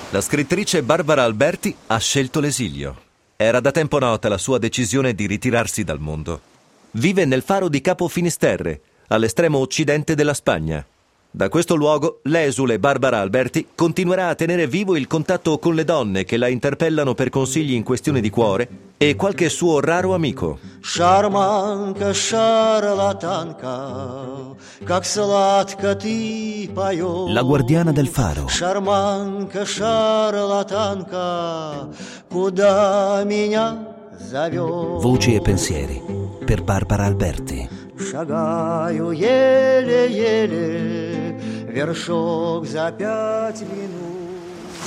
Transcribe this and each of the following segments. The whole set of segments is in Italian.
La scrittrice Barbara Alberti ha scelto l'esilio. Era da tempo nota la sua decisione di ritirarsi dal mondo. Vive nel faro di Capo Finisterre, all'estremo occidente della Spagna. Da questo luogo, l'esule Barbara Alberti continuerà a tenere vivo il contatto con le donne che la interpellano per consigli in questione di cuore e qualche suo raro amico. Шарманка, шарлатанка, как сладко ты поешь. La guardiana del faro. Шарманка, шарлатанка, куда меня зовешь? Voci e pensieri per Barbara Alberti. Шагаю еле-еле, вершок за 5 минут.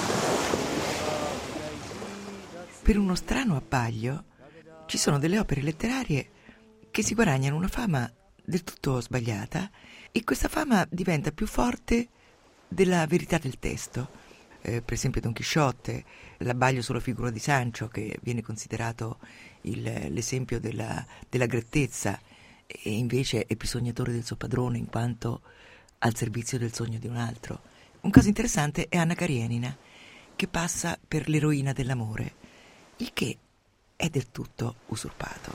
Per uno strano abbaglio ci sono delle opere letterarie che si guadagnano una fama del tutto sbagliata e questa fama diventa più forte della verità del testo. Per esempio Don Chisciotte, l'abbaglio sulla figura di Sancho, che viene considerato l'esempio della grettezza, e invece è bisognatore del suo padrone in quanto al servizio del sogno di un altro. Un caso interessante è Anna Karenina, che passa per l'eroina dell'amore, il che è del tutto usurpato.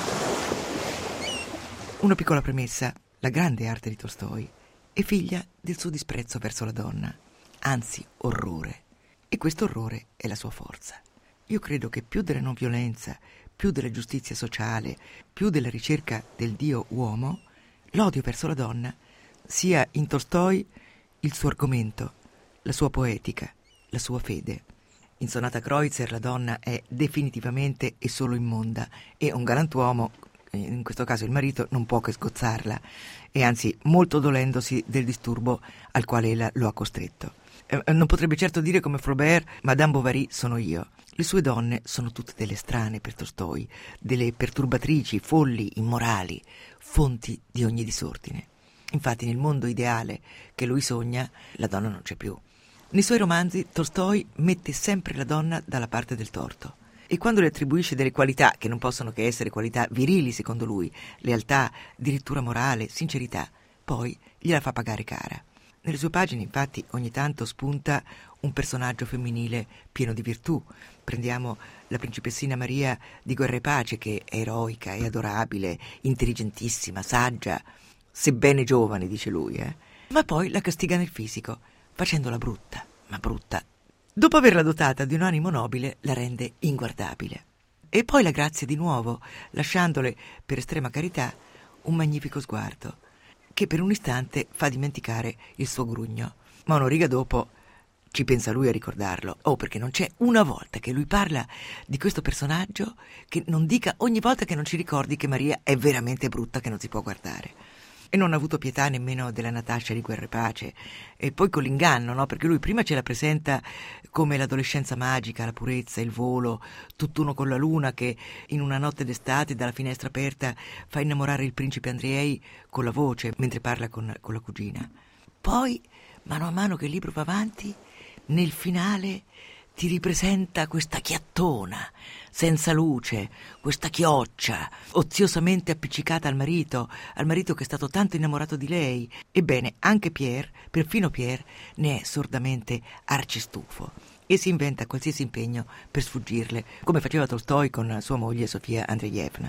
Una piccola premessa: la grande arte di Tolstoj è figlia del suo disprezzo verso la donna, anzi orrore, e questo orrore è la sua forza. Io credo che più della non violenza, più della giustizia sociale, più della ricerca del Dio uomo, l'odio verso la donna sia in Tolstoj il suo argomento, la sua poetica, la sua fede. In Sonata Kreutzer la donna è definitivamente e solo immonda e un galantuomo, in questo caso il marito, non può che sgozzarla e anzi molto dolendosi del disturbo al quale ella lo ha costretto. Non potrebbe certo dire come Flaubert: Madame Bovary sono io. Le sue donne sono tutte delle strane per Tolstoj, delle perturbatrici, folli, immorali, fonti di ogni disordine. Infatti nel mondo ideale che lui sogna la donna non c'è più. Nei suoi romanzi Tolstoj mette sempre la donna dalla parte del torto e quando le attribuisce delle qualità che non possono che essere qualità virili secondo lui, lealtà, addirittura morale, sincerità, poi gliela fa pagare cara. Nelle sue pagine infatti ogni tanto spunta un personaggio femminile pieno di virtù. Prendiamo la principessina Maria di Guerra e Pace, che è eroica, è adorabile, intelligentissima, saggia, sebbene giovane, dice lui, ma poi la castiga nel fisico, facendola brutta, ma brutta. Dopo averla dotata di un animo nobile, la rende inguardabile. E poi la grazia di nuovo, lasciandole, per estrema carità, un magnifico sguardo, che per un istante fa dimenticare il suo grugno. Ma una riga dopo ci pensa lui a ricordarlo. Perché non c'è una volta che lui parla di questo personaggio che non dica ogni volta che non ci ricordi che Maria è veramente brutta, che non si può guardare. E non ha avuto pietà nemmeno della Natascia di Guerra e Pace. E poi con l'inganno, no? Perché lui prima ce la presenta come l'adolescenza magica, la purezza, il volo, tutt'uno con la luna, che in una notte d'estate dalla finestra aperta fa innamorare il principe Andrei con la voce mentre parla con la cugina. Poi, mano a mano che il libro va avanti, nel finale ti ripresenta questa chiattona senza luce, questa chioccia oziosamente appiccicata al marito che è stato tanto innamorato di lei. Ebbene, anche Pierre, perfino Pierre, ne è sordamente arcistufo e si inventa qualsiasi impegno per sfuggirle, come faceva Tolstoj con sua moglie Sofia Andreevna.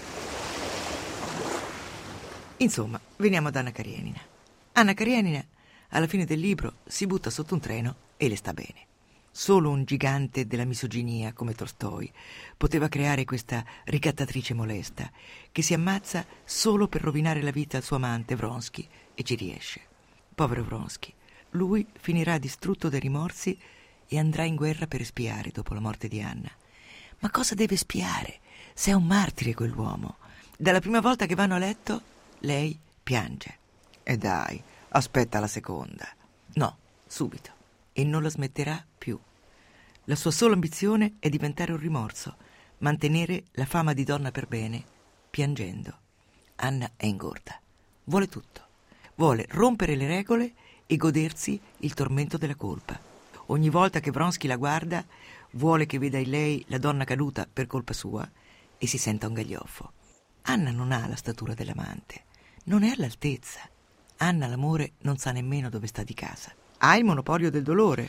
Insomma, veniamo ad Anna Karenina. Anna Karenina, alla fine del libro, si butta sotto un treno e le sta bene. Solo un gigante della misoginia come Tolstoj poteva creare questa ricattatrice molesta che si ammazza solo per rovinare la vita al suo amante Vronsky e ci riesce. Povero Vronsky, lui finirà distrutto dai rimorsi e andrà in guerra per espiare dopo la morte di Anna. Ma cosa deve espiare se è un martire quell'uomo? Dalla prima volta che vanno a letto lei piange. E dai, aspetta la seconda. No, subito. E non la smetterà più. La sua sola ambizione è diventare un rimorso, mantenere la fama di donna per bene, piangendo. Anna è ingorda, vuole tutto. Vuole rompere le regole e godersi il tormento della colpa. Ogni volta che Vronsky la guarda, vuole che veda in lei la donna caduta per colpa sua e si senta un gaglioffo. Anna non ha la statura dell'amante, non è all'altezza. Anna l'amore non sa nemmeno dove sta di casa. Ha il monopolio del dolore,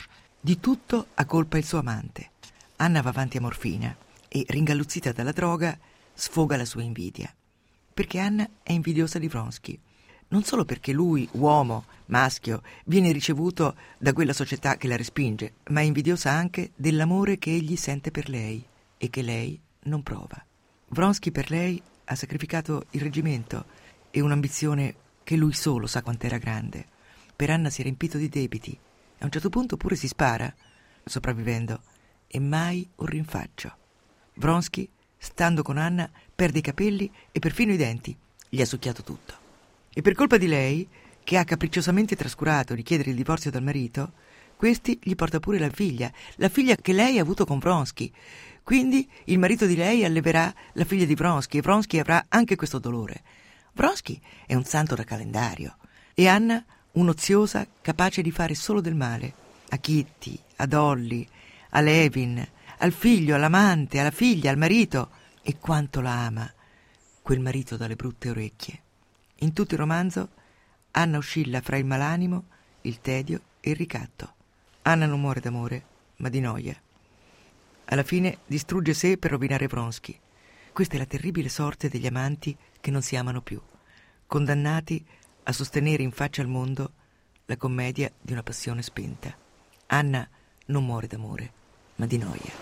Di tutto ha colpa il suo amante. Anna va avanti a morfina e, ringalluzzita dalla droga, sfoga la sua invidia. Perché Anna è invidiosa di Vronsky. Non solo perché lui, uomo, maschio, viene ricevuto da quella società che la respinge, ma è invidiosa anche dell'amore che egli sente per lei e che lei non prova. Vronsky per lei ha sacrificato il reggimento e un'ambizione che lui solo sa quant'era grande. Per Anna si è riempito di debiti. A un certo punto pure si spara, sopravvivendo, e mai un rinfaccio. Vronsky, stando con Anna, perde i capelli e perfino i denti. Gli ha succhiato tutto. E per colpa di lei, che ha capricciosamente trascurato di chiedere il divorzio dal marito, questi gli porta pure la figlia che lei ha avuto con Vronsky. Quindi il marito di lei alleverà la figlia di Vronsky e Vronsky avrà anche questo dolore. Vronsky è un santo da calendario e Anna un'oziosa capace di fare solo del male a Kitty, a Dolly, a Levin, al figlio, all'amante, alla figlia, al marito. E quanto la ama quel marito dalle brutte orecchie. In tutto il romanzo Anna oscilla fra il malanimo, il tedio e il ricatto. Anna non muore d'amore, ma di noia. Alla fine distrugge sé per rovinare Vronsky. Questa è la terribile sorte degli amanti che non si amano più, condannati a sostenere in faccia al mondo la commedia di una passione spenta. Anna non muore d'amore, ma di noia.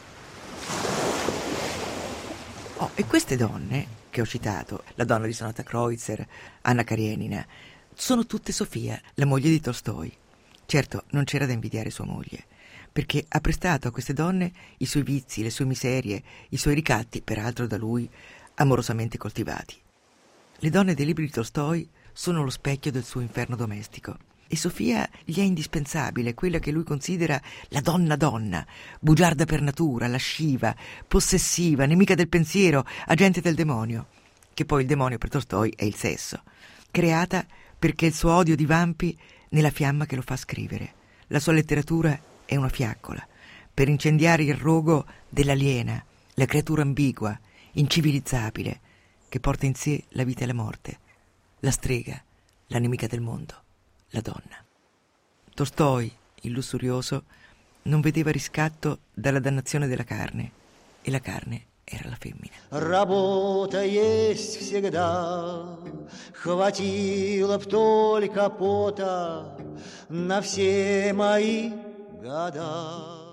E queste donne che ho citato, la donna di Sonata Kreutzer, Anna Karenina, sono tutte Sofia, la moglie di Tolstoi. Certo, non c'era da invidiare sua moglie, perché ha prestato a queste donne i suoi vizi, le sue miserie, i suoi ricatti, peraltro da lui amorosamente coltivati. Le donne dei libri di Tolstoi sono lo specchio del suo inferno domestico. E Sofia gli è indispensabile, quella che lui considera la donna, bugiarda per natura, lasciva, possessiva, nemica del pensiero, agente del demonio, che poi il demonio per Tolstoi è il sesso, creata perché il suo odio di Vampi nella fiamma che lo fa scrivere. La sua letteratura è una fiaccola, per incendiare il rogo dell'aliena, la creatura ambigua, incivilizzabile, che porta in sé la vita e la morte, la strega, la nemica del mondo. La donna. Tolstoi, il lussurioso, non vedeva riscatto dalla dannazione della carne, e la carne era la femmina. Работа есть всегда, хватило б только пота на все мои года.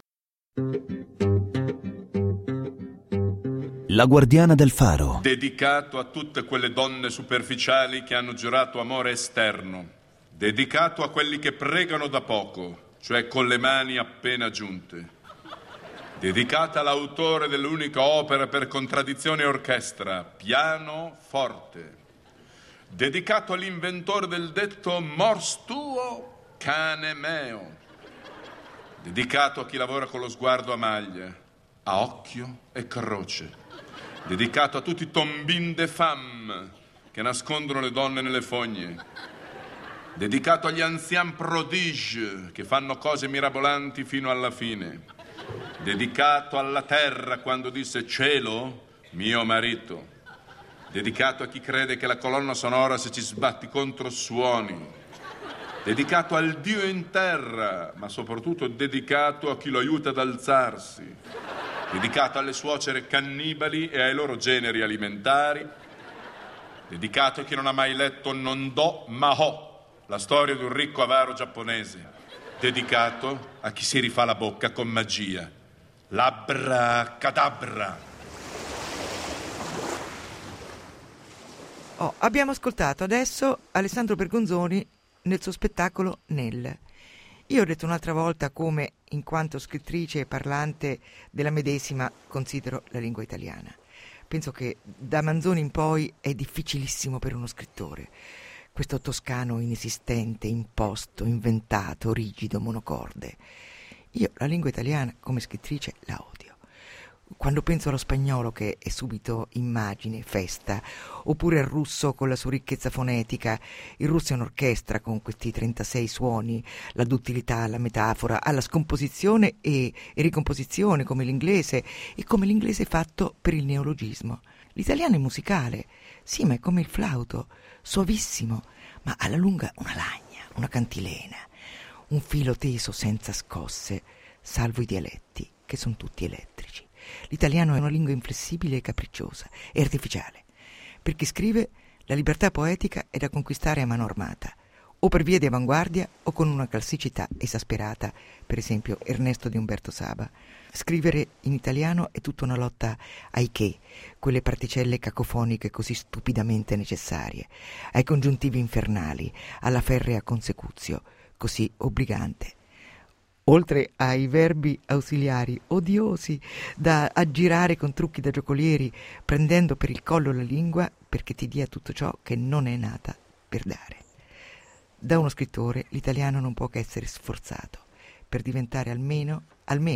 La guardiana del faro. Dedicato a tutte quelle donne superficiali che hanno giurato amore esterno. Dedicato a quelli che pregano da poco, cioè con le mani appena giunte. Dedicata all'autore dell'unica opera per contraddizione orchestra, piano forte. Dedicato all'inventore del detto mors tuo, cane meo. Dedicato a chi lavora con lo sguardo a maglia, a occhio e croce. Dedicato a tutti i tombin de femme che nascondono le donne nelle fogne. Dedicato agli anciens prodige che fanno cose mirabolanti fino alla fine. Dedicato alla terra quando disse cielo, mio marito. Dedicato a chi crede che la colonna sonora se ci sbatti contro suoni. Dedicato al Dio in terra, ma soprattutto dedicato a chi lo aiuta ad alzarsi. Dedicato alle suocere cannibali e ai loro generi alimentari. Dedicato a chi non ha mai letto Non do ma ho, la storia di un ricco avaro giapponese. Dedicato a chi si rifà la bocca con magia. L'abracadabra. Abbiamo ascoltato adesso Alessandro Bergonzoni nel suo spettacolo Nell. Io ho detto un'altra volta come, in quanto scrittrice e parlante della medesima, considero la lingua italiana. Penso che da Manzoni in poi è difficilissimo per uno scrittore. Questo toscano inesistente, imposto, inventato, rigido, monocorde. Io la lingua italiana come scrittrice la odio. Quando penso allo spagnolo che è subito immagine, festa, oppure al russo con la sua ricchezza fonetica, il russo è un'orchestra con questi 36 suoni, la duttilità, la metafora, alla scomposizione e ricomposizione come l'inglese, e come l'inglese fatto per il neologismo. L'italiano è musicale, sì, ma è come il flauto, suavissimo, ma alla lunga una lagna, una cantilena, un filo teso senza scosse, salvo i dialetti, che sono tutti elettrici. L'italiano è una lingua inflessibile e capricciosa e artificiale. Per chi scrive, la libertà poetica è da conquistare a mano armata, o per via di avanguardia o con una classicità esasperata, per esempio Ernesto di Umberto Saba. Scrivere in italiano è tutta una lotta ai che, quelle particelle cacofoniche così stupidamente necessarie, ai congiuntivi infernali, alla ferrea consecutio, così obbligante. Oltre ai verbi ausiliari odiosi da aggirare con trucchi da giocolieri, prendendo per il collo la lingua perché ti dia tutto ciò che non è nata per dare. Da uno scrittore l'italiano non può che essere sforzato per diventare almeno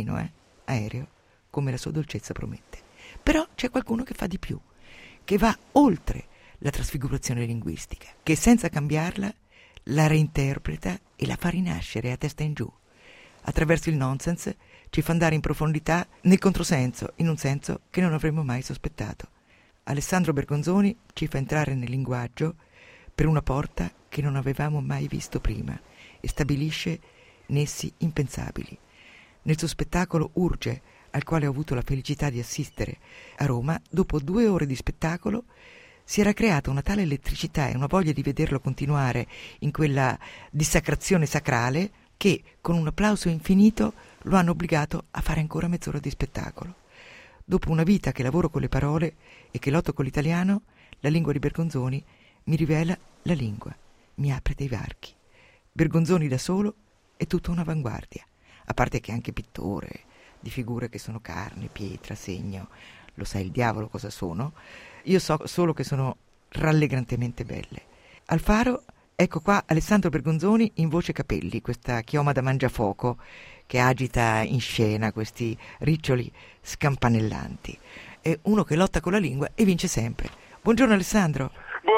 aereo, come la sua dolcezza promette. Però c'è qualcuno che fa di più, che va oltre la trasfigurazione linguistica, che senza cambiarla la reinterpreta e la fa rinascere a testa in giù. Attraverso il nonsense ci fa andare in profondità nel controsenso, in un senso che non avremmo mai sospettato. Alessandro Bergonzoni ci fa entrare nel linguaggio per una porta che non avevamo mai visto prima e stabilisce nessi impensabili. Nel suo spettacolo Urge, al quale ho avuto la felicità di assistere a Roma, dopo 2 ore di spettacolo si era creata una tale elettricità e una voglia di vederlo continuare in quella dissacrazione sacrale che, con un applauso infinito, lo hanno obbligato a fare ancora mezz'ora di spettacolo. Dopo una vita che lavoro con le parole e che lotto con l'italiano, la lingua di Bergonzoni mi rivela la lingua, mi apre dei varchi. Bergonzoni da solo è tutta un'avanguardia, a parte che è anche pittore di figure che sono carne, pietra, segno, lo sa il diavolo cosa sono. Io so solo che sono rallegrantemente belle. Al Faro, ecco qua Alessandro Bergonzoni in voce Capelli, questa chioma da mangiafuoco che agita in scena questi riccioli scampanellanti. È uno che lotta con la lingua e vince sempre. Buongiorno Alessandro.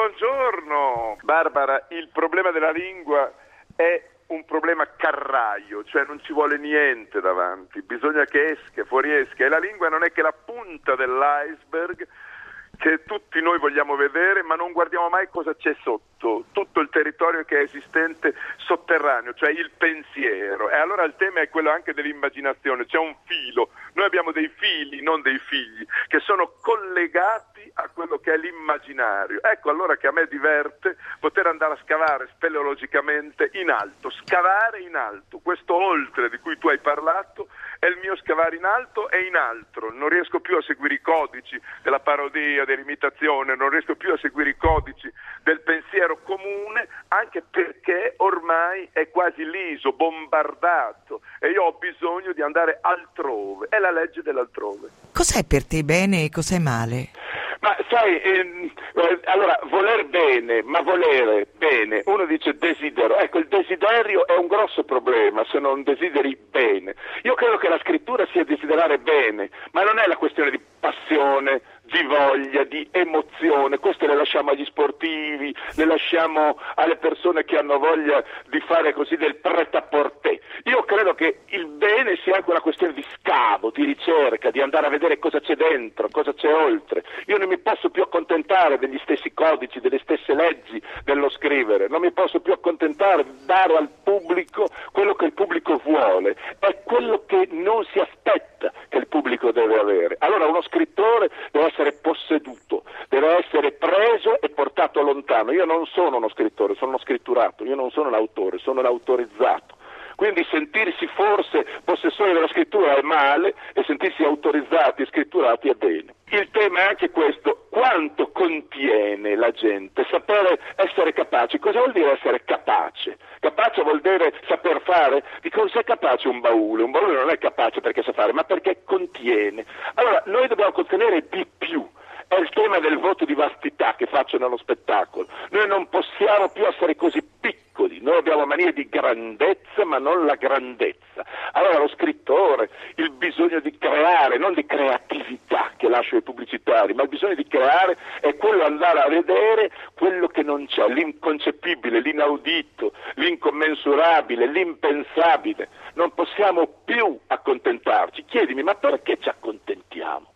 Buongiorno Barbara, il problema della lingua è un problema carraio, cioè non ci vuole niente davanti, bisogna che fuoriesca, e la lingua non è che la punta dell'iceberg che tutti noi vogliamo vedere, ma non guardiamo mai cosa c'è sotto, tutto il territorio che è esistente sotterraneo, cioè il pensiero. E allora il tema è quello anche dell'immaginazione, c'è un filo, noi abbiamo dei fili, non dei figli, che sono collegati a quello che è l'immaginario. Ecco allora che a me diverte poter andare a scavare speleologicamente in alto, scavare in alto, questo oltre di cui tu hai parlato è il mio scavare in alto e in altro. Non riesco più a seguire i codici della parodia, dell'imitazione, non riesco più a seguire i codici del pensiero comune, anche perché ormai è quasi liso, bombardato, e io ho bisogno di andare altrove. È la legge dell'altrove. Cos'è per te bene e cos'è male? Ma sai, allora, voler bene, ma volere bene, uno dice desidero, ecco, il desiderio è un grosso problema se non desideri bene. Io credo che la scrittura sia desiderare bene, ma non è la questione di passione, di voglia, di emozione, questo le lasciamo agli sportivi, le lasciamo alle persone che hanno voglia di fare così del prêt-à-porter. Io credo che il bene sia anche una questione di scavo, di ricerca, di andare a vedere cosa c'è dentro, cosa c'è oltre. Io non mi posso più accontentare degli stessi codici, delle stesse leggi dello scrivere, non mi posso più accontentare di dare al pubblico quello che il pubblico vuole, è quello che non si aspetta che il pubblico deve avere. Allora uno scrittore deve essere posseduto, deve essere preso e portato lontano. Io non sono uno scrittore, sono uno scritturato, io non sono l'autore, sono l'autorizzato. Quindi sentirsi forse possessori della scrittura è male e sentirsi autorizzati e scritturati è bene. Il tema è anche questo: quanto contiene la gente? Sapere essere capaci. Cosa vuol dire essere capace? Capace vuol dire saper fare. Di cosa è capace un baule? Un baule non è capace perché sa fare, ma perché contiene. Allora noi dobbiamo contenere di più. È il tema del voto di vastità che faccio nello spettacolo. Noi non possiamo più essere così piccoli, noi abbiamo manie di grandezza ma non la grandezza. Allora lo scrittore, il bisogno di creare, non di creatività che lascio ai pubblicitari, ma il bisogno di creare è quello di andare a vedere quello che non c'è, l'inconcepibile, l'inaudito, l'incommensurabile, l'impensabile. Non possiamo più accontentarci. Chiedimi, ma perché ci accontentiamo?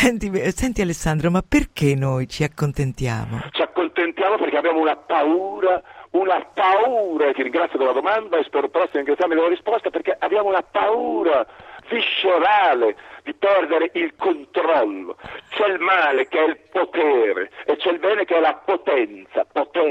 Senti Alessandro, ma perché noi ci accontentiamo? Ci accontentiamo perché abbiamo una paura una paura, ti ringrazio della domanda e spero presto di ringraziarmi della risposta, perché abbiamo una paura viscerale di perdere il controllo. C'è il male che è il potere e c'è il bene che è la potenza,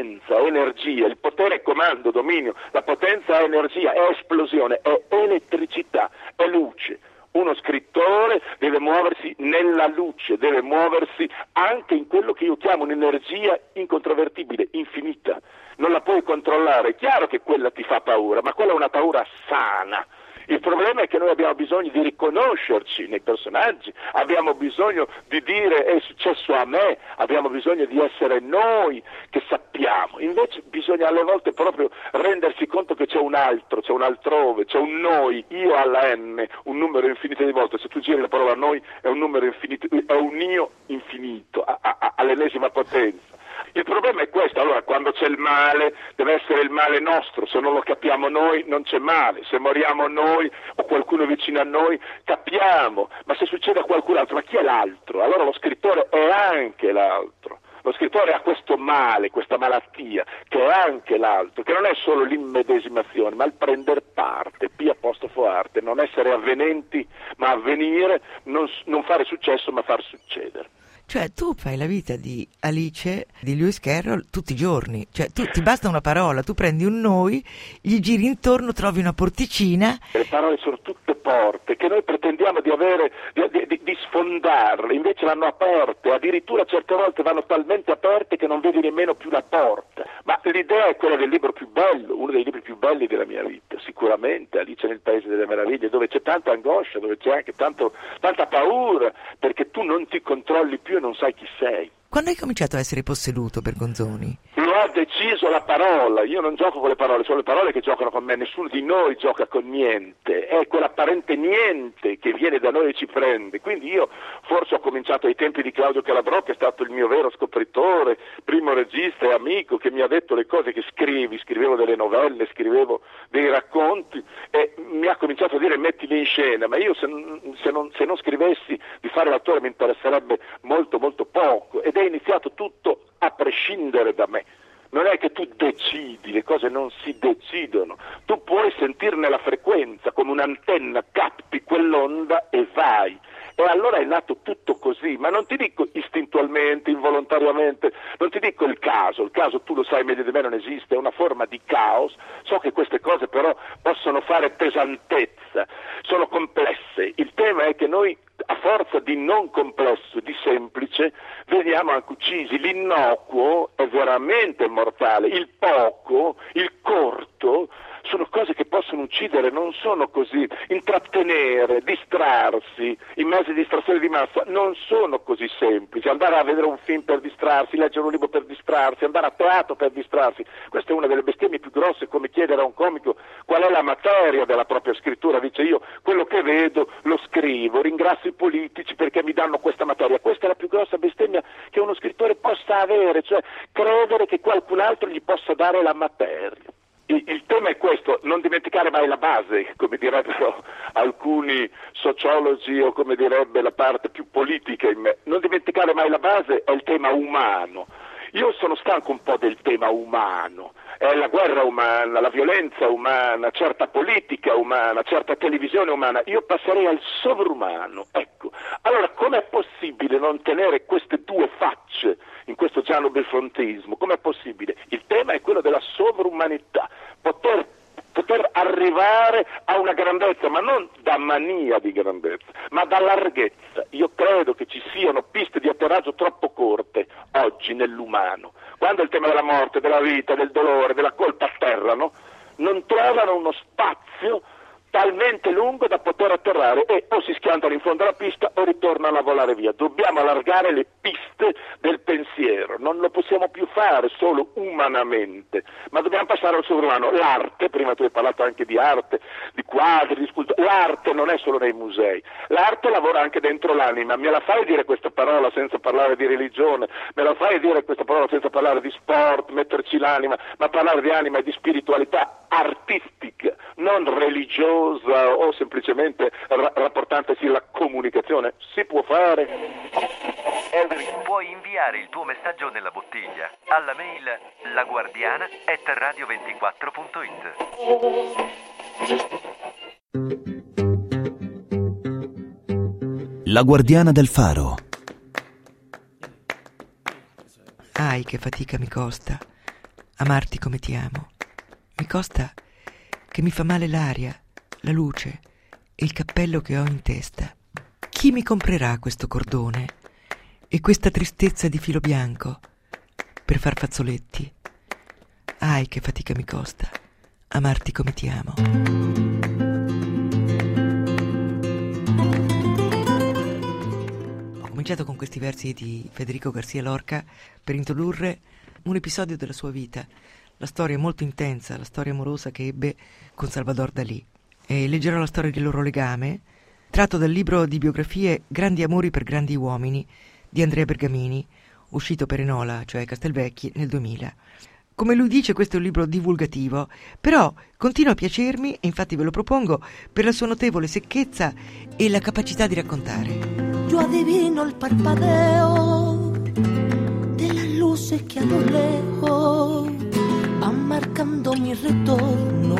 energia. Il potere è comando, dominio, la potenza è energia, è esplosione, è elettricità, è luce. Uno scrittore deve muoversi nella luce, deve muoversi anche in quello che io chiamo un'energia incontrovertibile, infinita. Non la puoi controllare, è chiaro che quella ti fa paura, ma quella è una paura sana. Il problema è che noi abbiamo bisogno di riconoscerci nei personaggi, abbiamo bisogno di dire è successo a me, abbiamo bisogno di essere noi che sappiamo. Invece bisogna alle volte proprio rendersi conto che c'è un altro, c'è un altrove, c'è un noi, io alla n, un numero infinito di volte. Se tu giri la parola noi è un numero infinito, è un io infinito, all'ennesima potenza. Il problema è questo, allora quando c'è il male deve essere il male nostro, se non lo capiamo noi non c'è male, se moriamo noi o qualcuno vicino a noi capiamo, ma se succede a qualcun altro, ma chi è l'altro? Allora lo scrittore è anche l'altro, lo scrittore ha questo male, questa malattia che è anche l'altro, che non è solo l'immedesimazione ma il prender parte, P apostrofo arte, non essere avvenenti ma avvenire, non fare successo ma far succedere. Cioè tu fai la vita di Alice, di Lewis Carroll tutti i giorni, cioè ti basta una parola, tu prendi un noi, gli giri intorno, trovi una porticina. Le parole sono tutte porte che noi pretendiamo di avere, di sfondarle, invece vanno aperte, addirittura certe volte vanno talmente aperte che non vedi nemmeno più la porta. Ma l'idea è quella del libro più bello, uno dei libri più belli della mia vita, sicuramente Alice nel Paese delle Meraviglie, dove c'è tanta angoscia, dove c'è anche tanta paura, perché tu non ti controlli più e non sai chi sei. Quando hai cominciato a essere posseduto per Gonzoni? Lo ha deciso la parola, io non gioco con le parole, sono le parole che giocano con me, nessuno di noi gioca con niente, è quell'apparente niente che viene da noi e ci prende, quindi io forse ho cominciato ai tempi di Claudio Calabrò, che è stato il mio vero scopritore, primo regista e amico, che mi ha detto le cose che scrivevo delle novelle, scrivevo dei racconti e mi ha cominciato a dire mettili in scena, ma io se non scrivessi di fare l'attore mi interesserebbe molto molto poco, ed è iniziato tutto a prescindere da me. Non è che tu decidi, le cose non si decidono, tu puoi sentirne la frequenza, come un'antenna capti quell'onda e vai. E allora è nato tutto così, ma non ti dico istintualmente, involontariamente, non ti dico il caso tu lo sai meglio di me non esiste, è una forma di caos, so che queste cose però possono fare pesantezza, sono complesse, il tema è che noi a forza di non complesso, di semplice, veniamo anche uccisi, l'innocuo è veramente mortale, il poco, il corto, sono cose che possono uccidere, non sono così, intrattenere, distrarsi, i mezzi di distrazione di massa non sono così semplici, andare a vedere un film per distrarsi, leggere un libro per distrarsi, andare a teatro per distrarsi, questa è una delle bestemmie più grosse, come chiedere a un comico qual è la materia della propria scrittura, dice io quello che vedo lo scrivo, ringrazio i politici perché mi danno questa materia, questa è la più grossa bestemmia che uno scrittore possa avere, cioè credere che qualcun altro gli possa dare la materia. Il tema è questo, non dimenticare mai la base, come direbbero alcuni sociologi o come direbbe la parte più politica in me, non dimenticare mai la base è il tema umano. Io sono stanco un po' del tema umano, è la guerra umana, la violenza umana, certa politica umana, certa televisione umana, io passerei al sovrumano, ecco. Allora com'è possibile non tenere queste due facce in questo gianobelfrontismo? Com'è possibile? Il tema è quello della sovrumanità, poter arrivare a una grandezza, ma non da mania di grandezza, ma da larghezza. Io credo che ci siano piste di atterraggio troppo corte oggi nell'umano. Quando il tema della morte, della vita, del dolore, della colpa atterrano, non trovano uno spazio talmente lungo da poter atterrare e o si schiantano in fondo alla pista o ritornano a volare via. Dobbiamo allargare le piste del pensiero, non lo possiamo più fare solo umanamente, ma dobbiamo passare al sovrumano. L'arte, prima tu hai parlato anche di arte, di quadri, di sculture, l'arte non è solo nei musei, l'arte lavora anche dentro l'anima. Me la fai dire questa parola senza parlare di religione, me la fai dire questa parola senza parlare di sport, metterci l'anima, ma parlare di anima e di spiritualità artistica, non religiosa o semplicemente rapportantesi alla comunicazione. Si può fare. Puoi inviare inviare il tuo messaggio nella bottiglia alla mail laguardiana@radio24.it. La guardiana del faro. Ai, che fatica mi costa amarti come ti amo. Mi costa che mi fa male l'aria, la luce e il cappello che ho in testa. Chi mi comprerà questo cordone e questa tristezza di filo bianco per far fazzoletti? Ai, che fatica mi costa amarti come ti amo. Ho cominciato con questi versi di Federico García Lorca per introdurre un episodio della sua vita, la storia molto intensa, la storia amorosa che ebbe con Salvador Dalì. E leggerò la storia del loro legame, tratto dal libro di biografie Grandi amori per grandi uomini di Andrea Bergamini, uscito per Enola, cioè Castelvecchi, nel 2000. Come lui dice, questo è un libro divulgativo, però continua a piacermi e infatti ve lo propongo per la sua notevole secchezza e la capacità di raccontare. Yo adivino el parpadeo de las luces que a lo lejos van marcando mi ritorno.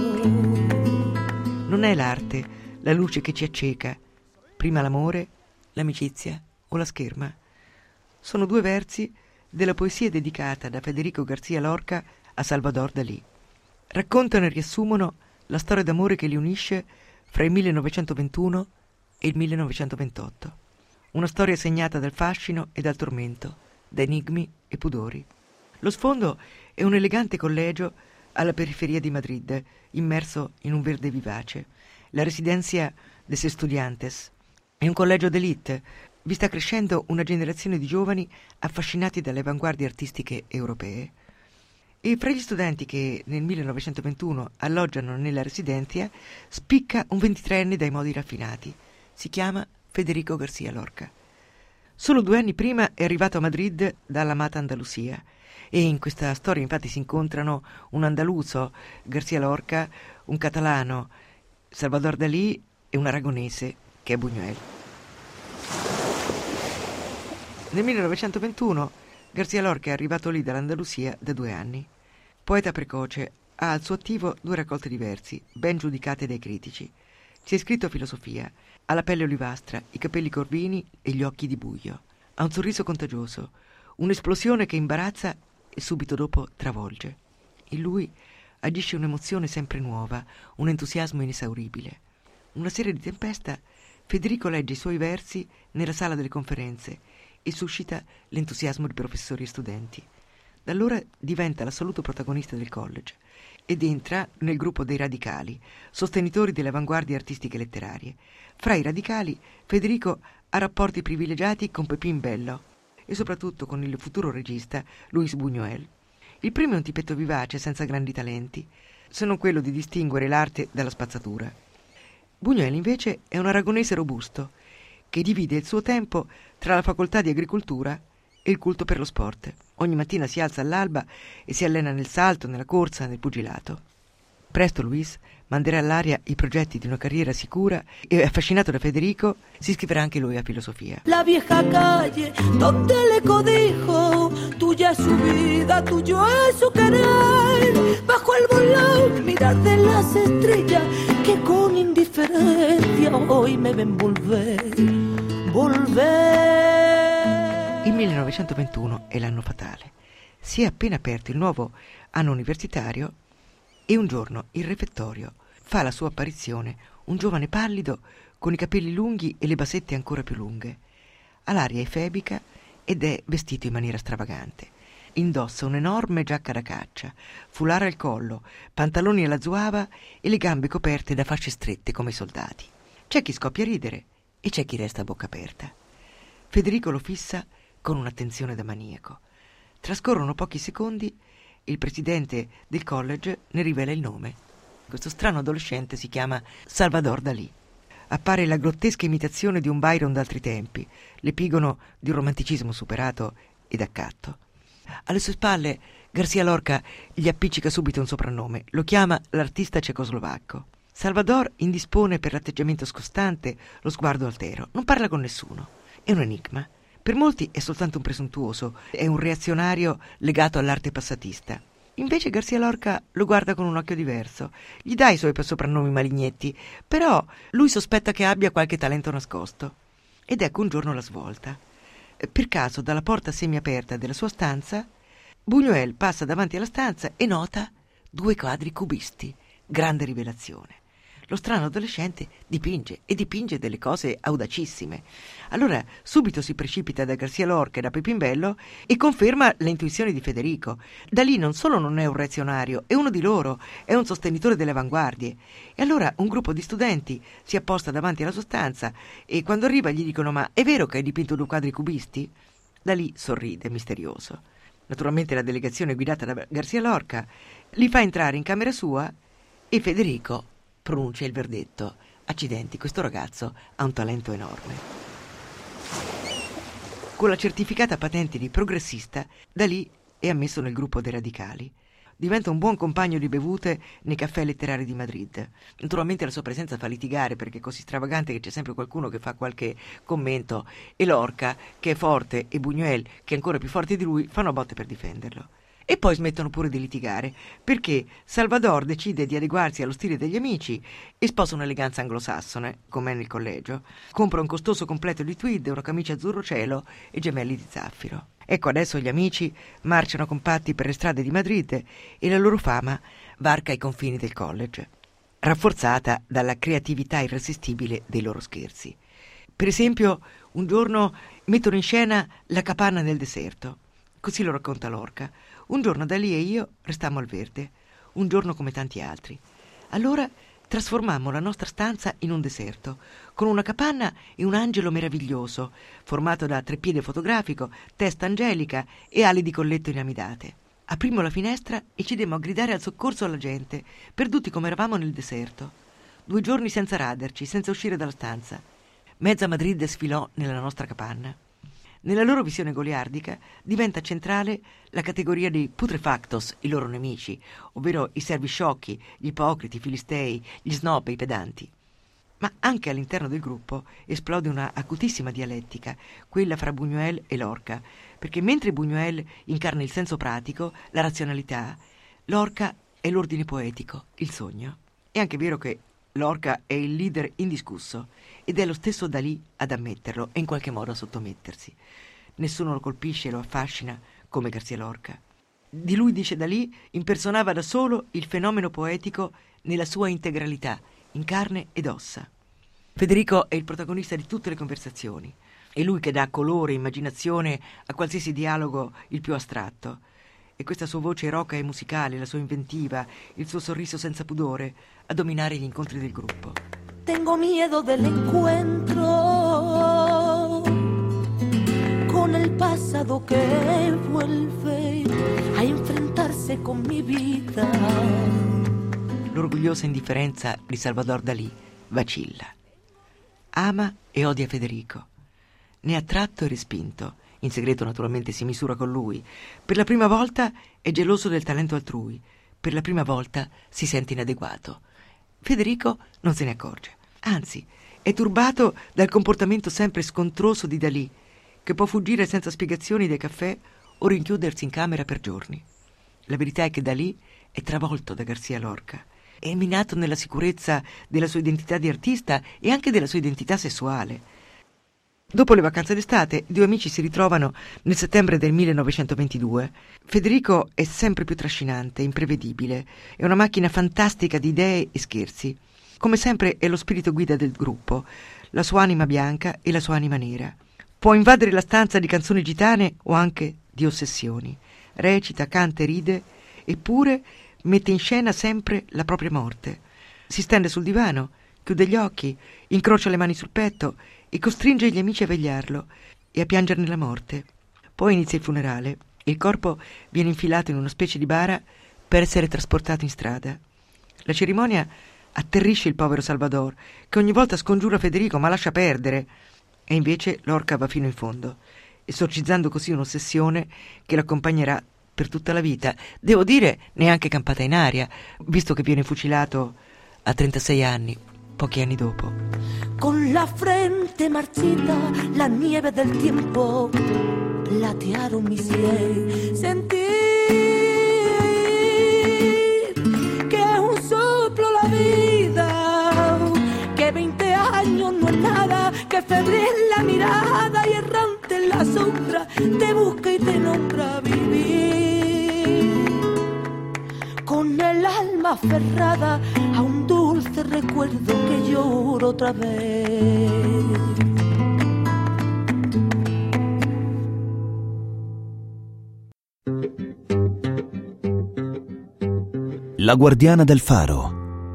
Non è l'arte, la luce che ci acceca, prima l'amore, l'amicizia o la scherma. Sono due versi della poesia dedicata da Federico García Lorca a Salvador Dalì. Raccontano e riassumono la storia d'amore che li unisce fra il 1921 e il 1928. Una storia segnata dal fascino e dal tormento, da enigmi e pudori. Lo sfondo è un elegante collegio alla periferia di Madrid, immerso in un verde vivace. La Residencia de Estudiantes è un collegio d'élite. Vi sta crescendo una generazione di giovani affascinati dalle avanguardie artistiche europee. E fra gli studenti che nel 1921 alloggiano nella residenza spicca un 23enne dai modi raffinati. Si chiama Federico García Lorca. Solo 2 anni prima è arrivato a Madrid dall'amata Andalusia e in questa storia infatti si incontrano un andaluso, García Lorca, un catalano, Salvador Dalì e un aragonese che è Buñuel. Nel 1921 García Lorca è arrivato lì dall'Andalusia da 2 anni. Poeta precoce, ha al suo attivo 2 raccolte di versi, ben giudicate dai critici. Si è iscritto a filosofia, ha la pelle olivastra, i capelli corvini e gli occhi di buio. Ha un sorriso contagioso, un'esplosione che imbarazza e subito dopo travolge. In lui agisce un'emozione sempre nuova, un entusiasmo inesauribile. Una sera di tempesta Federico legge i suoi versi nella sala delle conferenze e suscita l'entusiasmo di professori e studenti. Da allora diventa l'assoluto protagonista del college ed entra nel gruppo dei radicali, sostenitori delle avanguardie artistiche e letterarie. Fra i radicali Federico ha rapporti privilegiati con Pepín Bello e soprattutto con il futuro regista Luis Buñuel. Il primo è un tipetto vivace senza grandi talenti, se non quello di distinguere l'arte dalla spazzatura. Buñuel invece è un aragonese robusto che divide il suo tempo tra la facoltà di agricoltura e il culto per lo sport. Ogni mattina si alza all'alba e si allena nel salto, nella corsa, nel pugilato. Presto Luis manderà all'aria i progetti di una carriera sicura e, affascinato da Federico, si iscriverà anche lui a filosofia. La vieja calle donde le codijo, tuya es su vida, tuyo es su querer. Bajo el volón, mirar de las estrellas que con indiferencia hoy me ven volver. Il 1921 è l'anno fatale. Si è appena aperto il nuovo anno universitario e un giorno in refettorio fa la sua apparizione un giovane pallido con i capelli lunghi e le basette ancora più lunghe. Ha l'aria efebica ed è vestito in maniera stravagante. Indossa un'enorme giacca da caccia, foulard al collo, pantaloni alla zuava e le gambe coperte da fasce strette come i soldati. C'è chi scoppia a ridere e c'è chi resta a bocca aperta. Federico lo fissa con un'attenzione da maniaco. Trascorrono pochi secondi e il presidente del college ne rivela il nome. Questo strano adolescente si chiama Salvador Dalì. Appare la grottesca imitazione di un Byron d'altri tempi, l'epigono di un romanticismo superato ed accatto. Alle sue spalle García Lorca gli appiccica subito un soprannome, lo chiama l'artista cecoslovacco. Salvador indispone per l'atteggiamento scostante, lo sguardo altero, non parla con nessuno. È un enigma. Per molti è soltanto un presuntuoso, è un reazionario legato all'arte passatista. Invece Garcia Lorca lo guarda con un occhio diverso, gli dà i suoi soprannomi malignetti, però lui sospetta che abbia qualche talento nascosto. Ed ecco un giorno la svolta. Per caso, dalla porta semiaperta della sua stanza, Buñuel passa davanti alla stanza e nota 2 quadri cubisti. Grande rivelazione. Lo strano adolescente dipinge e dipinge delle cose audacissime. Allora subito si precipita da Garcia Lorca e da Pepimbello e conferma le intuizioni di Federico. Dalì non solo non è un reazionario, è uno di loro, è un sostenitore delle avanguardie. E allora un gruppo di studenti si apposta davanti alla sua stanza e quando arriva gli dicono: ma è vero che hai dipinto 2 quadri cubisti? Dalì sorride misterioso. Naturalmente la delegazione guidata da Garcia Lorca li fa entrare in camera sua e Federico pronuncia il verdetto: accidenti, questo ragazzo ha un talento enorme. Con la certificata patente di progressista, Dalì è ammesso nel gruppo dei radicali. Diventa un buon compagno di bevute nei caffè letterari di Madrid. Naturalmente la sua presenza fa litigare, perché è così stravagante che c'è sempre qualcuno che fa qualche commento, e Lorca, che è forte, e Buñuel, che è ancora più forte di lui, fanno a botte per difenderlo. E poi smettono pure di litigare, perché Salvador decide di adeguarsi allo stile degli amici e sposa un'eleganza anglosassone, come nel collegio. Compra un costoso completo di tweed, una camicia azzurro cielo e gemelli di zaffiro. Ecco, adesso gli amici marciano compatti per le strade di Madrid e la loro fama varca i confini del college, rafforzata dalla creatività irresistibile dei loro scherzi. Per esempio, un giorno mettono in scena la capanna nel deserto. Così lo racconta Lorca. Un giorno Dalì e io restammo al verde, un giorno come tanti altri. Allora trasformammo la nostra stanza in un deserto, con una capanna e un angelo meraviglioso, formato da treppiede fotografico, testa angelica e ali di colletto inamidate. Aprimmo la finestra e ci demmo a gridare al soccorso alla gente, perduti come eravamo nel deserto. 2 giorni senza raderci, senza uscire dalla stanza. Mezza Madrid sfilò nella nostra capanna. Nella loro visione goliardica diventa centrale la categoria dei putrefactos, i loro nemici, ovvero i servisciocchi, gli ipocriti, i filistei, gli snob e i pedanti. Ma anche all'interno del gruppo esplode una acutissima dialettica, quella fra Buñuel e Lorca, perché mentre Buñuel incarna il senso pratico, la razionalità, Lorca è l'ordine poetico, il sogno. È anche vero che Lorca è il leader indiscusso ed è lo stesso Dalì ad ammetterlo e in qualche modo a sottomettersi. Nessuno lo colpisce e lo affascina come Garcia Lorca. Di lui, dice Dalì, impersonava da solo il fenomeno poetico nella sua integralità, in carne ed ossa. Federico è il protagonista di tutte le conversazioni. È lui che dà colore e immaginazione a qualsiasi dialogo il più astratto. E questa sua voce roca e musicale, la sua inventiva, il suo sorriso senza pudore, a dominare gli incontri del gruppo. Tengo miedo del encuentro con el pasado que vuelve a enfrentarse con mi vida. L'orgogliosa indifferenza di Salvador Dalì vacilla. Ama e odia Federico. Ne è attratto e respinto. In segreto naturalmente si misura con lui. Per la prima volta è geloso del talento altrui. Per la prima volta si sente inadeguato. Federico non se ne accorge. Anzi, è turbato dal comportamento sempre scontroso di Dalì, che può fuggire senza spiegazioni dai caffè o rinchiudersi in camera per giorni. La verità è che Dalì è travolto da Garcia Lorca. È minato nella sicurezza della sua identità di artista e anche della sua identità sessuale. Dopo le vacanze d'estate, i 2 amici si ritrovano nel settembre del 1922. Federico è sempre più trascinante, imprevedibile, è una macchina fantastica di idee e scherzi. Come sempre è lo spirito guida del gruppo, la sua anima bianca e la sua anima nera. Può invadere la stanza di canzoni gitane o anche di ossessioni. Recita, canta e ride, eppure mette in scena sempre la propria morte. Si stende sul divano, chiude gli occhi, incrocia le mani sul petto e costringe gli amici a vegliarlo e a piangerne la morte. Poi inizia il funerale e il corpo viene infilato in una specie di bara per essere trasportato in strada. La cerimonia atterrisce il povero Salvador, che ogni volta scongiura Federico, ma lascia perdere. E invece Lorca va fino in fondo, esorcizzando così un'ossessione che l'accompagnerà per tutta la vita. Devo dire, neanche campata in aria, visto che viene fucilato a 36 anni. pochi anni dopo. Con la frente marchita, la nieve del tiempo platearon mis pies. Sentir que es un soplo la vida, que 20 años no es nada, que febril la mirada y errante en la sombra te busca y te nombra vivir. Con el alma aferrada a un dulce recuerdo que lloro otra vez. La guardiana del faro.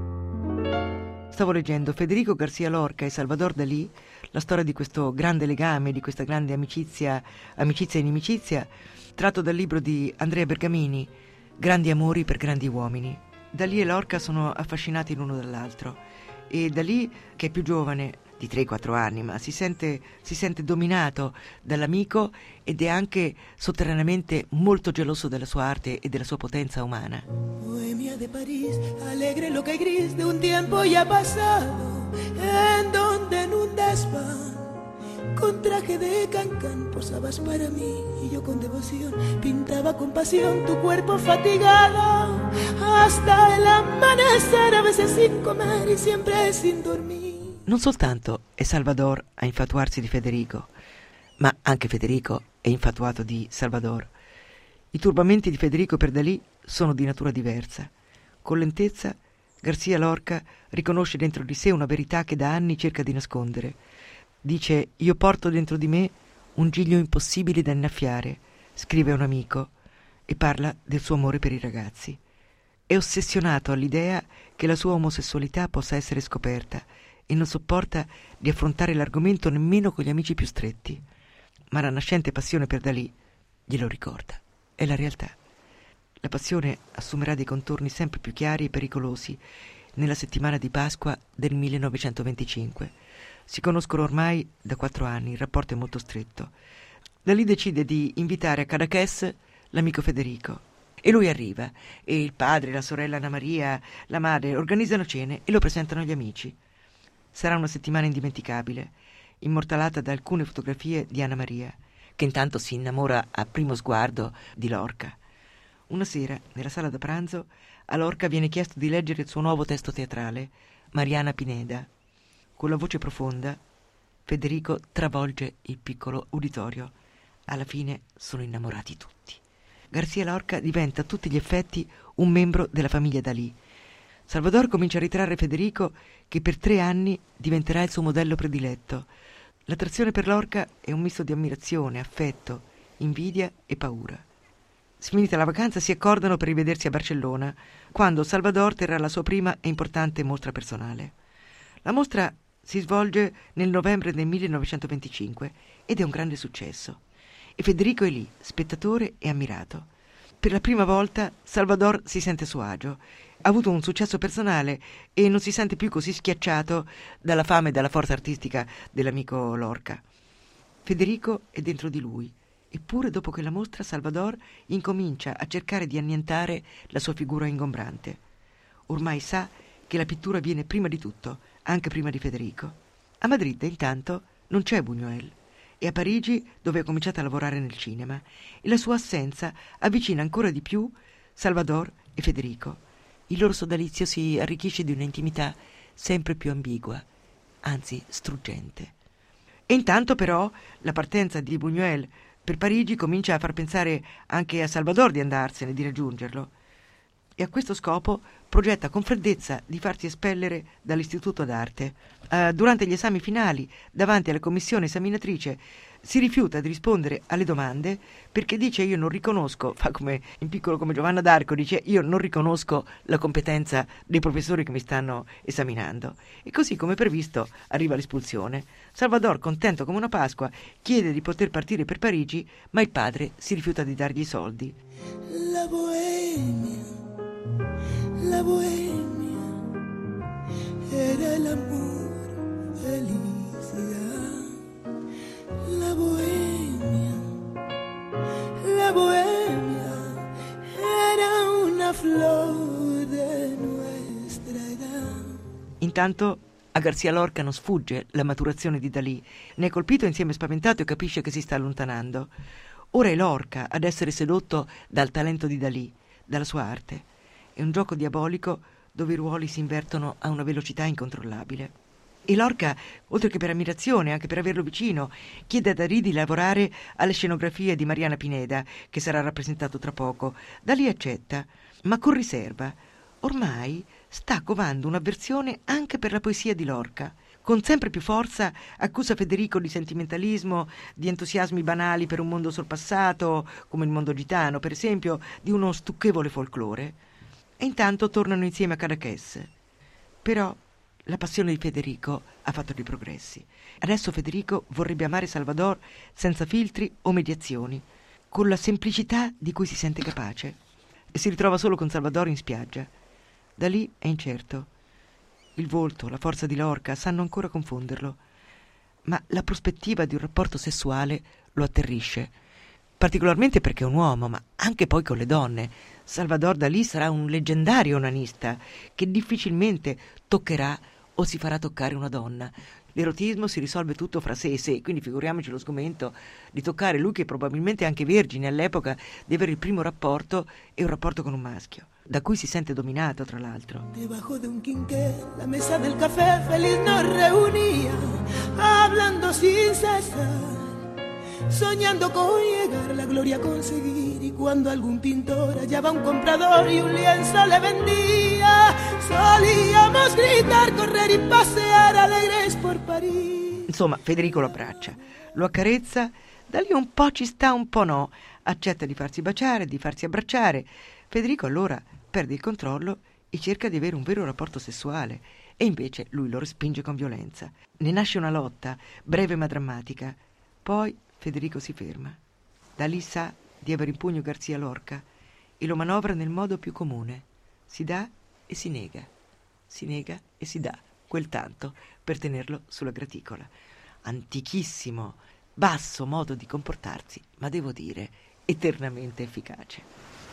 Stavo leggendo Federico García Lorca e Salvador Dalí, la storia di questo grande legame, di questa grande amicizia e inimicizia, tratto dal libro di Andrea Bergamini, Grandi amori per grandi uomini. Dalí e Lorca sono affascinati l'uno dall'altro e Dalí, che è più giovane di 3-4 anni, ma si sente dominato dall'amico ed è anche sotterraneamente molto geloso della sua arte e della sua potenza umana. Bohemia de París, alegre lo que gris de un tiempo ya pasado, en donde en un desván con traje de cancán posabas para mí y yo con devoción pintaba con pasión tu cuerpo fatigado hasta el amanecer, a veces sin comer y siempre sin dormir. Non soltanto è Salvador a infatuarsi di Federico, ma anche Federico è infatuato di Salvador. I turbamenti di Federico per Dalí sono di natura diversa. Con lentezza, García Lorca riconosce dentro di sé una verità che da anni cerca di nascondere. Dice: io porto dentro di me un giglio impossibile da innaffiare, scrive a un amico, e parla del suo amore per i ragazzi. È ossessionato all'idea che la sua omosessualità possa essere scoperta e non sopporta di affrontare l'argomento nemmeno con gli amici più stretti. Ma la nascente passione per Dalí glielo ricorda. È la realtà. La passione assumerà dei contorni sempre più chiari e pericolosi nella settimana di Pasqua del 1925. Si conoscono ormai da 4 anni, il rapporto è molto stretto. Dalí decide di invitare a Cadaqués l'amico Federico. E lui arriva, e il padre, la sorella Anna Maria, la madre organizzano cene e lo presentano agli amici. Sarà una settimana indimenticabile, immortalata da alcune fotografie di Anna Maria, che intanto si innamora a primo sguardo di Lorca. Una sera, nella sala da pranzo, a Lorca viene chiesto di leggere il suo nuovo testo teatrale, Mariana Pineda. Con la voce profonda, Federico travolge il piccolo uditorio. Alla fine sono innamorati tutti. García Lorca diventa a tutti gli effetti un membro della famiglia Dalí. Salvador comincia a ritrarre Federico, che per 3 anni diventerà il suo modello prediletto. L'attrazione per Lorca è un misto di ammirazione, affetto, invidia e paura. Finita la vacanza si accordano per rivedersi a Barcellona, quando Salvador terrà la sua prima e importante mostra personale. La mostra si svolge nel novembre del 1925 ed è un grande successo. E Federico è lì, spettatore e ammirato. Per la prima volta Salvador si sente a suo agio. Ha avuto un successo personale e non si sente più così schiacciato dalla fame e dalla forza artistica dell'amico Lorca. Federico è dentro di lui, eppure dopo quella mostra Salvador incomincia a cercare di annientare la sua figura ingombrante. Ormai sa che la pittura viene prima di tutto, anche prima di Federico. A Madrid, intanto, non c'è Buñuel. È a Parigi, dove ha cominciato a lavorare nel cinema, e la sua assenza avvicina ancora di più Salvador e Federico. Il loro sodalizio si arricchisce di un'intimità sempre più ambigua, anzi struggente. E intanto però la partenza di Buñuel per Parigi comincia a far pensare anche a Salvador di andarsene, di raggiungerlo. E a questo scopo progetta con freddezza di farsi espellere dall'istituto d'arte. Durante gli esami finali, davanti alla commissione esaminatrice, si rifiuta di rispondere alle domande perché dice: io non riconosco, fa come in piccolo come Giovanna d'Arco, dice: io non riconosco la competenza dei professori che mi stanno esaminando. E così, come previsto, arriva l'espulsione. Salvador, contento come una Pasqua, chiede di poter partire per Parigi, ma il padre si rifiuta di dargli i soldi. La bohemia era el amor, felicidad. La bohemia era una flor de nuestra edad. Intanto A Garcia Lorca non sfugge la maturazione di Dalì, ne è colpito insieme spaventato e capisce che si sta allontanando. Ora è Lorca ad essere sedotto dal talento di Dalì, dalla sua arte. È un gioco diabolico dove i ruoli si invertono a una velocità incontrollabile. E Lorca, oltre che per ammirazione, anche per averlo vicino, chiede a Dalì di lavorare alle scenografie di Mariana Pineda, che sarà rappresentato tra poco. Dalì accetta, ma con riserva. Ormai sta covando un'avversione anche per la poesia di Lorca. Con sempre più forza accusa Federico di sentimentalismo, di entusiasmi banali per un mondo sorpassato, come il mondo gitano, per esempio, di uno stucchevole folklore. E intanto tornano insieme a Cadaqués. Però la passione di Federico ha fatto dei progressi. Adesso Federico vorrebbe amare Salvador senza filtri o mediazioni, con la semplicità di cui si sente capace. E si ritrova solo con Salvador in spiaggia. Dalì è incerto. Il volto, la forza di Lorca sanno ancora confonderlo, ma la prospettiva di un rapporto sessuale lo atterrisce, particolarmente perché è un uomo, ma anche poi con le donne. Salvador Dalì sarà un leggendario onanista che difficilmente toccherà o si farà toccare una donna. L'erotismo si risolve tutto fra sé e sé, quindi figuriamoci lo sgomento di toccare lui, che probabilmente è anche vergine all'epoca, di avere il primo rapporto e un rapporto con un maschio, da cui si sente dominato, tra l'altro. Debajo de un quinqué, la mesa del café feliz nos reunía, hablando sin cesar, soñando con llegar a la gloria a conseguir, y cuando algún pintor hallaba un comprador y un lienzo le vendía, solíamos gritar, correr y pasear alegres por París. Insomma, Federico lo abbraccia, lo accarezza, da lì un po' ci sta, un po' no, accetta di farsi baciare, di farsi abbracciare. Federico allora perde il controllo e cerca di avere un vero rapporto sessuale, e invece lui lo respinge con violenza. Ne nasce una lotta, breve ma drammatica. Poi Federico si ferma. Dalì sa di avere in pugno Garcia Lorca e lo manovra nel modo più comune. Si dà e si nega e si dà, quel tanto per tenerlo sulla graticola. Antichissimo, basso modo di comportarsi, ma devo dire eternamente efficace.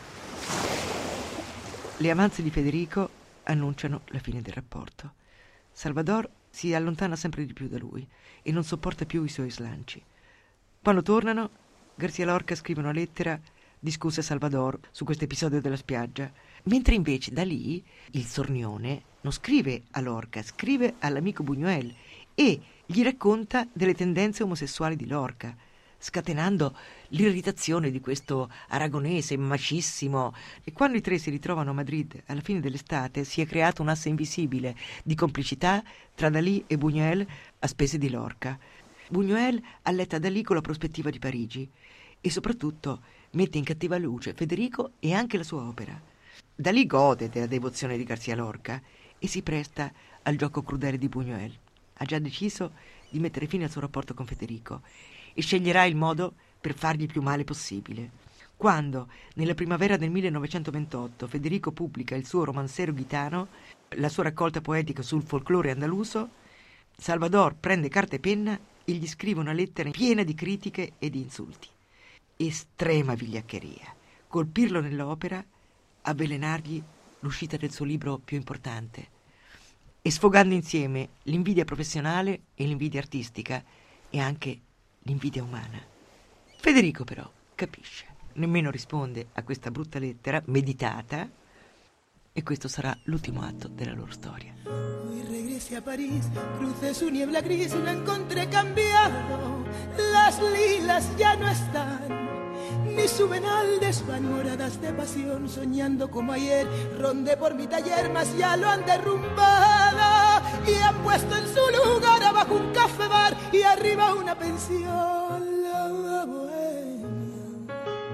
Le avanze di Federico annunciano la fine del rapporto. Salvador si allontana sempre di più da lui e non sopporta più i suoi slanci. Quando tornano, Garcia Lorca scrive una lettera di scuse a Salvador su questo episodio della spiaggia, mentre invece Dalì, il sornione, non scrive a Lorca, scrive all'amico Buñuel e gli racconta delle tendenze omosessuali di Lorca, scatenando l'irritazione di questo aragonese macissimo. E quando i tre si ritrovano a Madrid alla fine dell'estate, si è creato un asse invisibile di complicità tra Dalì e Buñuel a spese di Lorca. Buñuel alletta Dalì con la prospettiva di Parigi e soprattutto mette in cattiva luce Federico e anche la sua opera. Dalì gode della devozione di Garcia Lorca e si presta al gioco crudele di Buñuel. Ha già deciso di mettere fine al suo rapporto con Federico e sceglierà il modo per fargli il più male possibile. Quando, nella primavera del 1928, Federico pubblica il suo romanzero gitano, la sua raccolta poetica sul folklore andaluso, Salvador prende carta e penna e gli scrive una lettera piena di critiche e di insulti. Estrema vigliaccheria. Colpirlo nell'opera, avvelenargli l'uscita del suo libro più importante, e sfogando insieme l'invidia professionale e l'invidia artistica e anche l'invidia umana. Federico però capisce, nemmeno risponde a questa brutta lettera meditata, e questo sarà l'ultimo atto della loro storia. Hoy regresé a París, crucé su niebla gris, lo encontré cambiado, las lilas ya no están, ni subenaldes van moradas de pasión, soñando como ayer, rondé por mi taller, mas ya lo han derrumbado y han puesto en su lugar abajo un café bar y arriba una pensión. La bohemia,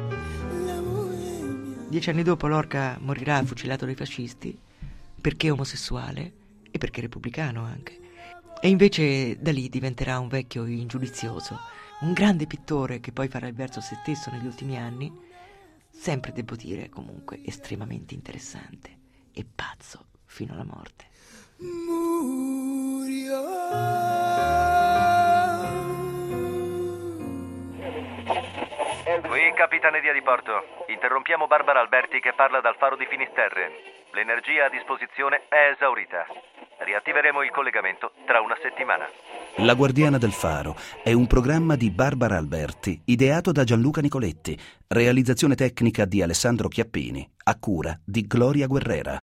la bohemia. 10 anni dopo Lorca morirà fucilato dai fascisti perché omosessuale e perché repubblicano anche. E invece Dalì diventerà un vecchio ingiudizioso, un grande pittore che poi farà il verso a se stesso negli ultimi anni, sempre, devo dire, comunque estremamente interessante e pazzo fino alla morte. Qui Capitaneria di Porto. Interrompiamo Barbara Alberti che parla dal faro di Finisterre. L'energia a disposizione è esaurita. Riattiveremo il collegamento tra una settimana. La Guardiana del Faro è un programma di Barbara Alberti, ideato da Gianluca Nicoletti, realizzazione tecnica di Alessandro Chiappini, a cura di Gloria Guerrera.